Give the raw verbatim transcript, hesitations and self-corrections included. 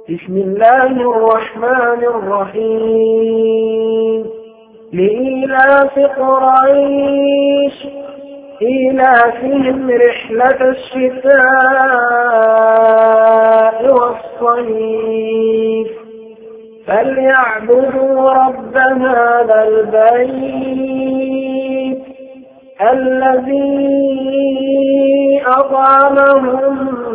بسم الله الرحمن الرحيم لإيلاف قريش إيلافهم رحلة الشتاء والصيف فليعبدوا رب هذا البيت الذي أطعمهم